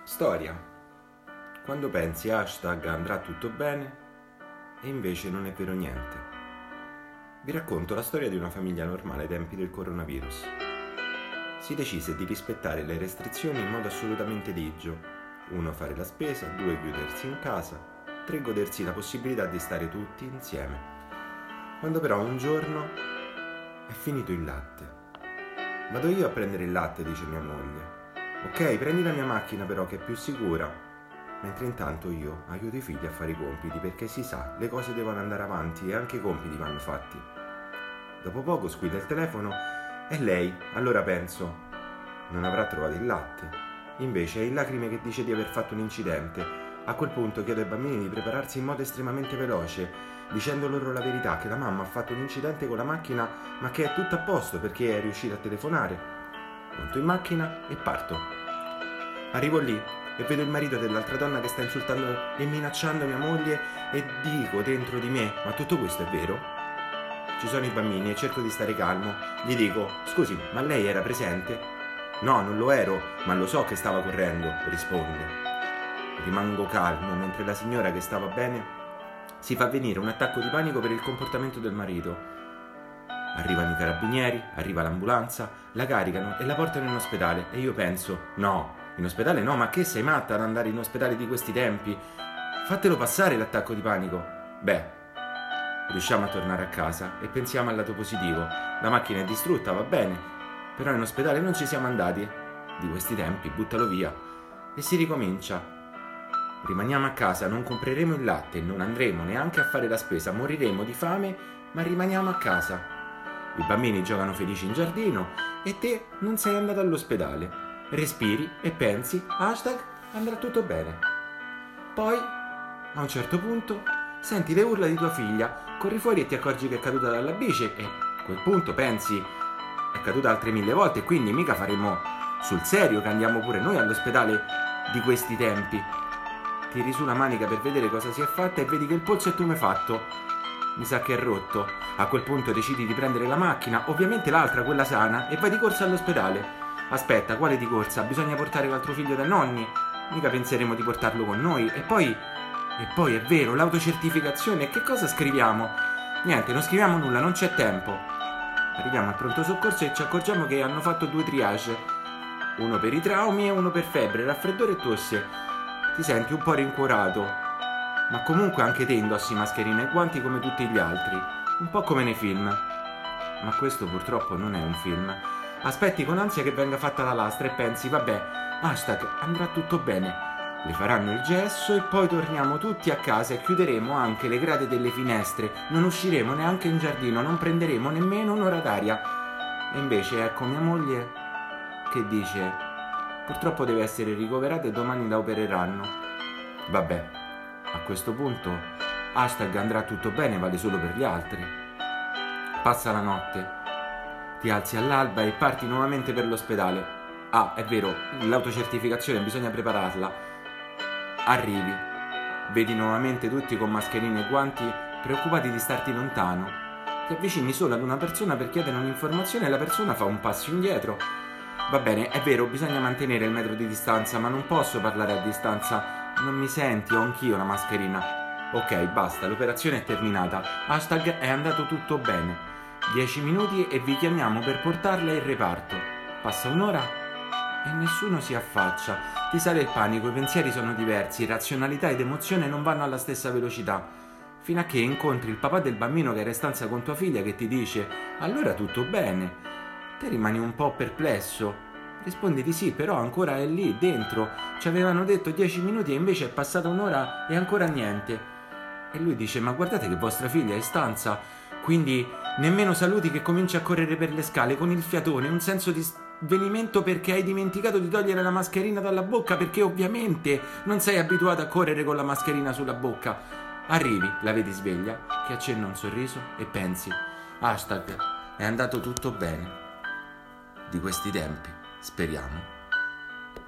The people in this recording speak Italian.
Storia. Quando pensi hashtag andrà tutto bene e invece non è vero niente. Vi racconto la storia di una famiglia normale ai tempi del coronavirus. Si decise di rispettare le restrizioni in modo assolutamente ligio. 1. Fare la spesa, 2. Chiudersi in casa, 3. Godersi la possibilità di stare tutti insieme. Quando però un giorno è finito il latte. Vado io a prendere il latte, dice mia moglie. Ok, prendi la mia macchina però che è più sicura. Mentre intanto io aiuto i figli a fare i compiti perché si sa, le cose devono andare avanti e anche i compiti vanno fatti. Dopo poco squilla il telefono e lei, allora penso, non avrà trovato il latte. Invece è in lacrime che dice di aver fatto un incidente. A quel punto chiedo ai bambini di prepararsi in modo estremamente veloce, dicendo loro la verità che la mamma ha fatto un incidente con la macchina ma che è tutto a posto perché è riuscita a telefonare. Monto in macchina e parto. Arrivo lì e vedo il marito dell'altra donna che sta insultando e minacciando mia moglie e dico dentro di me, ma tutto questo è vero? Ci sono i bambini e cerco di stare calmo. Gli dico, scusi, ma lei era presente? No, non lo ero, ma lo so che stava correndo, risponde. Rimango calmo mentre la signora che stava bene si fa venire un attacco di panico per il comportamento del marito. Arrivano i carabinieri, arriva l'ambulanza, la caricano e la portano in ospedale e io penso, no, in ospedale no, ma che sei matta ad andare in ospedale di questi tempi? Fatelo passare l'attacco di panico. Beh, riusciamo a tornare a casa e pensiamo al lato positivo. La macchina è distrutta, va bene, però in ospedale non ci siamo andati. Di questi tempi, buttalo via. E si ricomincia. Rimaniamo a casa, non compreremo il latte, non andremo neanche a fare la spesa, moriremo di fame, ma rimaniamo a casa. I bambini giocano felici in giardino e te non sei andato all'ospedale. Respiri e pensi, hashtag andrà tutto bene. Poi, a un certo punto, senti le urla di tua figlia, corri fuori e ti accorgi che è caduta dalla bici e a quel punto pensi, è caduta altre 1000 volte, quindi mica faremo sul serio che andiamo pure noi all'ospedale di questi tempi. Tiri su la manica per vedere cosa si è fatta e vedi che il polso è tumefatto. Mi sa che è rotto. A quel punto decidi di prendere la macchina, ovviamente l'altra, quella sana, e vai di corsa all'ospedale. Aspetta, quale di corsa? Bisogna portare l'altro figlio dai nonni. Mica penseremo di portarlo con noi. E poi è vero, l'autocertificazione. Che cosa scriviamo? Niente, non scriviamo nulla, non c'è tempo. Arriviamo al pronto soccorso e ci accorgiamo che hanno fatto 2 triage. Uno per i traumi e uno per febbre, raffreddore e tosse. Ti senti un po' rincuorato. Ma comunque anche te indossi mascherina e guanti come tutti gli altri, un po' come nei film. Ma questo purtroppo non è un film. Aspetti con ansia che venga fatta la lastra e pensi, vabbè, hashtag andrà tutto bene. Le faranno il gesso e poi torniamo tutti a casa e chiuderemo anche le grate delle finestre, non usciremo neanche in giardino, non prenderemo nemmeno un'ora d'aria. E invece ecco mia moglie che dice, purtroppo deve essere ricoverata e domani la opereranno. Vabbè. A questo punto, hashtag andrà tutto bene vale solo per gli altri. Passa la notte, ti alzi all'alba e parti nuovamente per l'ospedale. Ah, è vero, l'autocertificazione bisogna prepararla. Arrivi, vedi nuovamente tutti con mascherine e guanti, preoccupati di starti lontano. Ti avvicini solo ad una persona per chiedere un'informazione e la persona fa un passo indietro. Va bene, è vero, bisogna mantenere il metro di distanza, ma non posso parlare a distanza. Non mi senti, ho anch'io la mascherina. Ok, basta, l'operazione è terminata. Hashtag è andato tutto bene. 10 minuti e vi chiamiamo per portarla in reparto. Passa un'ora e nessuno si affaccia. Ti sale il panico, i pensieri sono diversi, razionalità ed emozione non vanno alla stessa velocità. Fino a che incontri il papà del bambino che era in stanza con tua figlia che ti dice allora tutto bene. Te rimani un po' perplesso. Rispondi di sì, però ancora è lì, dentro. Ci avevano detto 10 minuti e invece è passata un'ora e ancora niente. E lui dice, ma guardate che vostra figlia è in stanza, quindi nemmeno saluti che comincia a correre per le scale con il fiatone, un senso di svenimento perché hai dimenticato di togliere la mascherina dalla bocca perché ovviamente non sei abituato a correre con la mascherina sulla bocca. Arrivi, la vedi sveglia, che accenna un sorriso e pensi, hashtag è andato tutto bene. Di questi tempi. Speriamo.